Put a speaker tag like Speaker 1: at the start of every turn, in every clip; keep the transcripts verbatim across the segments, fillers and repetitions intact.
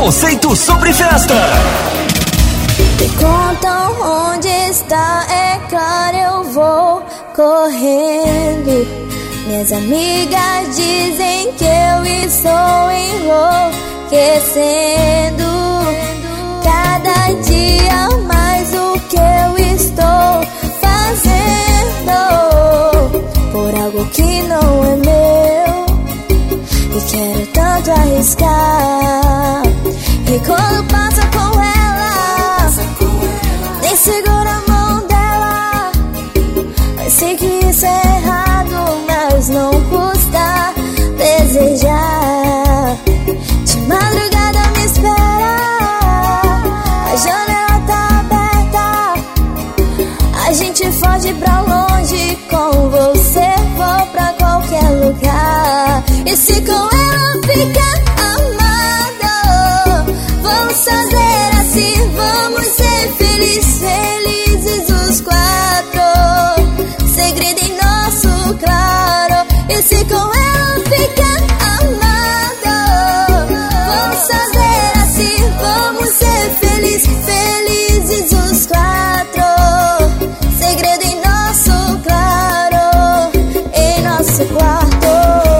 Speaker 1: preconceito sobre festa.
Speaker 2: Me contam onde está, é claro eu vou correndo. Minhas amigas dizem que eu estou enlouquecendo. Cada dia mais o que eu estou fazendo por algo que não é meu, e quero tanto arriscar. E quando passa com ela, nem segura a mão dela. Eu sei que isso é errado, mas não custa desejar. De madrugada me espera, a janela tá aberta. A gente foge pra longe, com você vou pra qualquer lugar. E se com ela ficar amado, vamos fazer assim, vamos ser felizes, felizes os quatro. Segredo em nosso claro. E se com ela ficar amado, vamos fazer assim, vamos ser felizes, felizes os quatro. Segredo em nosso claro, em nosso quarto,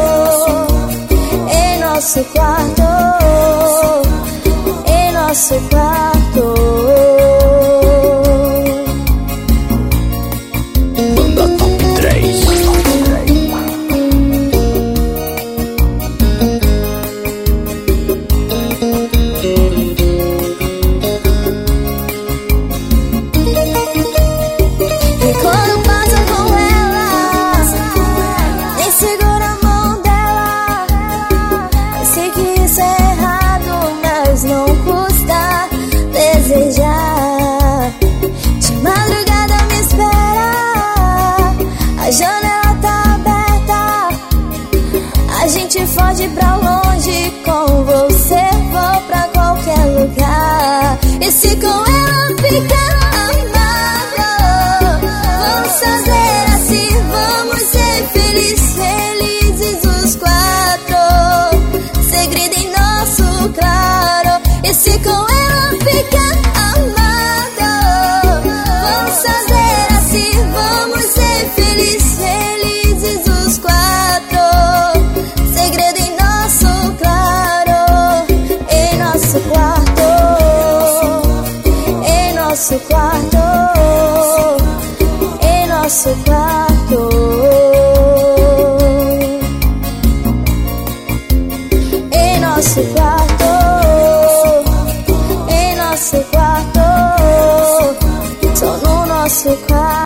Speaker 2: em nosso quarto, em nosso quarto.
Speaker 1: Banda Top três.
Speaker 2: E quando passa com ela, nem segura a mão dela. Eu sei que isso é errado, mas não custa desejar. De madrugada me espera, a janela tá aberta. A gente foge pra longe, com você vou pra qualquer lugar. E se com ela ficar amado, vamos fazer assim, vamos ser felizes, felizes os quatro. Segredo em nosso claro. E se com ela ficar amado, vamos fazer assim, vamos ser felizes, felizes os quatro. Segredo em nosso claro, em nosso quarto, em nosso quarto, em nosso quarto, em nosso quarto, em nosso quarto, só no nosso quarto.